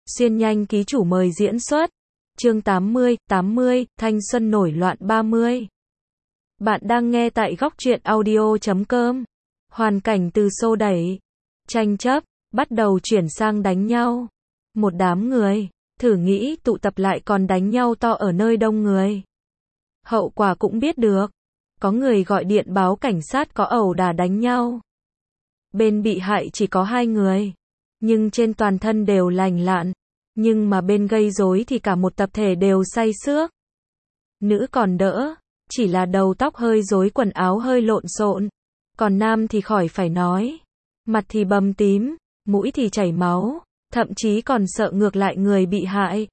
Xuyên nhanh ký chủ mời diễn xuất. Chương 80, thanh xuân nổi loạn 30. Bạn đang nghe tại góc truyện audio.com. Hoàn cảnh từ xô đẩy, tranh chấp, bắt đầu chuyển sang đánh nhau. Một đám người, thử nghĩ tụ tập lại còn đánh nhau to ở nơi đông người. Hậu quả cũng biết được. Có người gọi điện báo cảnh sát có ẩu đả đánh nhau. Bên bị hại chỉ có 2 người, nhưng trên toàn thân đều lành lặn. Nhưng mà bên gây rối thì cả một tập thể đều say xước. Nữ còn đỡ, chỉ là đầu tóc hơi rối, quần áo hơi lộn xộn. Còn nam thì khỏi phải nói. Mặt thì bầm tím, mũi thì chảy máu, thậm chí còn sợ ngược lại người bị hại.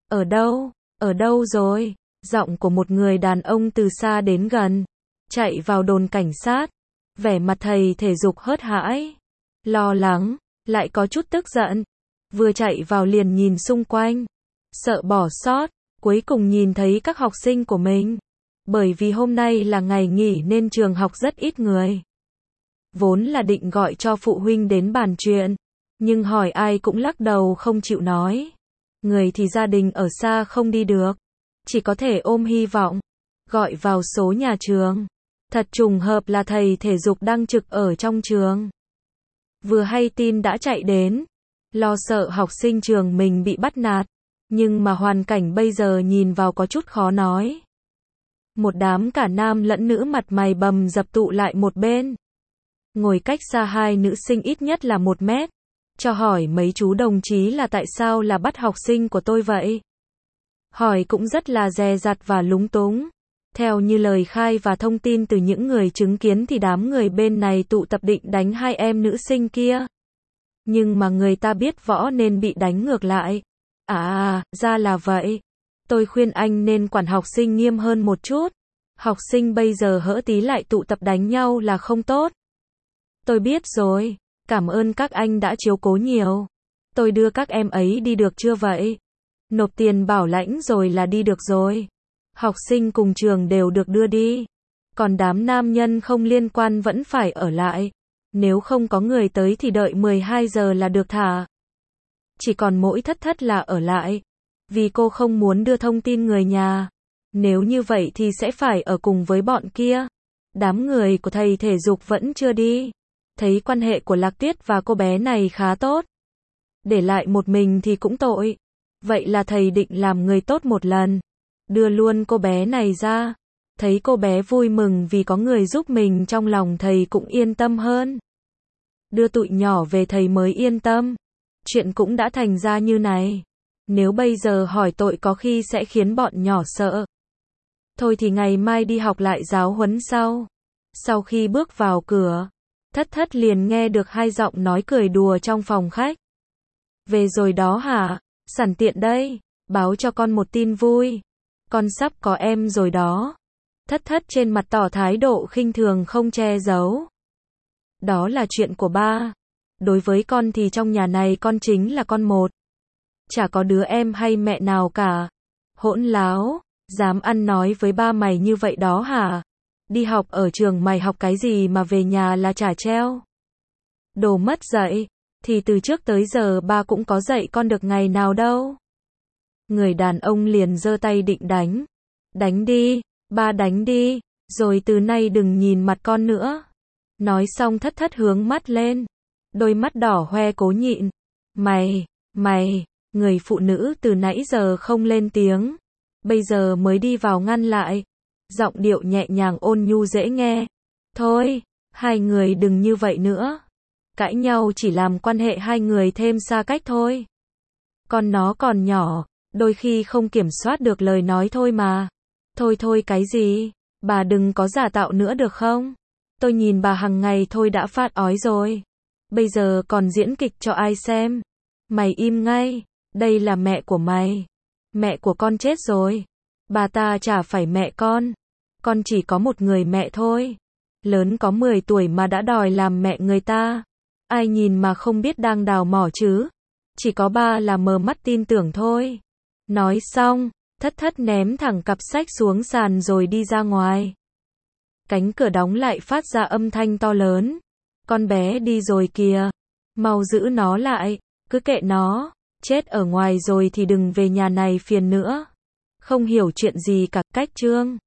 Ở đâu rồi? Giọng của một người đàn ông từ xa đến gần, chạy vào đồn cảnh sát. Vẻ mặt thầy thể dục hớt hãi, lo lắng, lại có chút tức giận. Vừa chạy vào liền nhìn xung quanh, sợ bỏ sót, cuối cùng nhìn thấy các học sinh của mình. Bởi vì hôm nay là ngày nghỉ nên trường học rất ít người. Vốn là định gọi cho phụ huynh đến bàn chuyện, nhưng hỏi ai cũng lắc đầu không chịu nói. Người thì gia đình ở xa không đi được, chỉ có thể ôm hy vọng, gọi vào số nhà trường. Thật trùng hợp là thầy thể dục đang trực ở trong trường. Vừa hay tin đã chạy đến, lo sợ học sinh trường mình bị bắt nạt, nhưng mà hoàn cảnh bây giờ nhìn vào có chút khó nói. Một đám cả nam lẫn nữ mặt mày bầm dập tụ lại một bên. Ngồi cách xa 2 nữ sinh ít nhất là 1 mét. Cho hỏi mấy chú đồng chí là tại sao là bắt học sinh của tôi vậy? Hỏi cũng rất là dè dặt và lúng túng. Theo như lời khai và thông tin từ những người chứng kiến thì đám người bên này tụ tập định đánh 2 em nữ sinh kia. Nhưng mà người ta biết võ nên bị đánh ngược lại. Ra là vậy. Tôi khuyên anh nên quản học sinh nghiêm hơn một chút. Học sinh bây giờ hễ tí lại tụ tập đánh nhau là không tốt. Tôi biết rồi. Cảm ơn các anh đã chiếu cố nhiều. Tôi đưa các em ấy đi được chưa vậy? Nộp tiền bảo lãnh rồi là đi được rồi. Học sinh cùng trường đều được đưa đi. Còn đám nam nhân không liên quan vẫn phải ở lại. Nếu không có người tới thì đợi 12 giờ là được thả. Chỉ còn mỗi thất là ở lại. Vì cô không muốn đưa thông tin người nhà. Nếu như vậy thì sẽ phải ở cùng với bọn kia. Đám người của thầy thể dục vẫn chưa đi. Thấy quan hệ của Lạc Tuyết và cô bé này khá tốt. Để lại một mình thì cũng tội. Vậy là thầy định làm người tốt một lần. Đưa luôn cô bé này ra. Thấy cô bé vui mừng vì có người giúp mình, trong lòng thầy cũng yên tâm hơn. Đưa tụi nhỏ về thầy mới yên tâm. Chuyện cũng đã thành ra như này. Nếu bây giờ hỏi tội có khi sẽ khiến bọn nhỏ sợ. Thôi thì ngày mai đi học lại giáo huấn sau. Sau khi bước vào cửa, thất liền nghe được 2 giọng nói cười đùa trong phòng khách. Về rồi đó hả? Sẵn tiện đây, báo cho con một tin vui. Con sắp có em rồi đó. Thất trên mặt tỏ thái độ khinh thường không che giấu. Đó là chuyện của ba. Đối với con thì trong nhà này con chính là con một. Chả có đứa em hay mẹ nào cả. Hỗn láo, dám ăn nói với ba mày như vậy đó hả? Đi học ở trường mày học cái gì mà về nhà là trả treo? Đồ mất dạy, thì từ trước tới giờ ba cũng có dạy con được ngày nào đâu. Người đàn ông liền giơ tay định đánh. Đánh đi, ba đánh đi, rồi từ nay đừng nhìn mặt con nữa. Nói xong thất hướng mắt lên. Đôi mắt đỏ hoe cố nhịn. Mày, người phụ nữ từ nãy giờ không lên tiếng. Bây giờ mới đi vào ngăn lại. Giọng điệu nhẹ nhàng ôn nhu dễ nghe. Thôi, 2 người đừng như vậy nữa. Cãi nhau chỉ làm quan hệ 2 người thêm xa cách thôi. Con nó còn nhỏ, đôi khi không kiểm soát được lời nói thôi mà. Thôi cái gì? Bà đừng có giả tạo nữa được không? Tôi nhìn bà hằng ngày thôi đã phát ói rồi. Bây giờ còn diễn kịch cho ai xem? Mày im ngay, đây là mẹ của mày. Mẹ của con chết rồi. Bà ta chả phải mẹ con chỉ có một người mẹ thôi. Lớn có 10 tuổi mà đã đòi làm mẹ người ta. Ai nhìn mà không biết đang đào mỏ chứ? Chỉ có ba là mờ mắt tin tưởng thôi. Nói xong, thất ném thẳng cặp sách xuống sàn rồi đi ra ngoài. Cánh cửa đóng lại phát ra âm thanh to lớn. Con bé đi rồi kìa. Mau giữ nó lại, cứ kệ nó. chết ở ngoài rồi thì đừng về nhà này phiền nữa. Không hiểu chuyện gì cả, cách Trương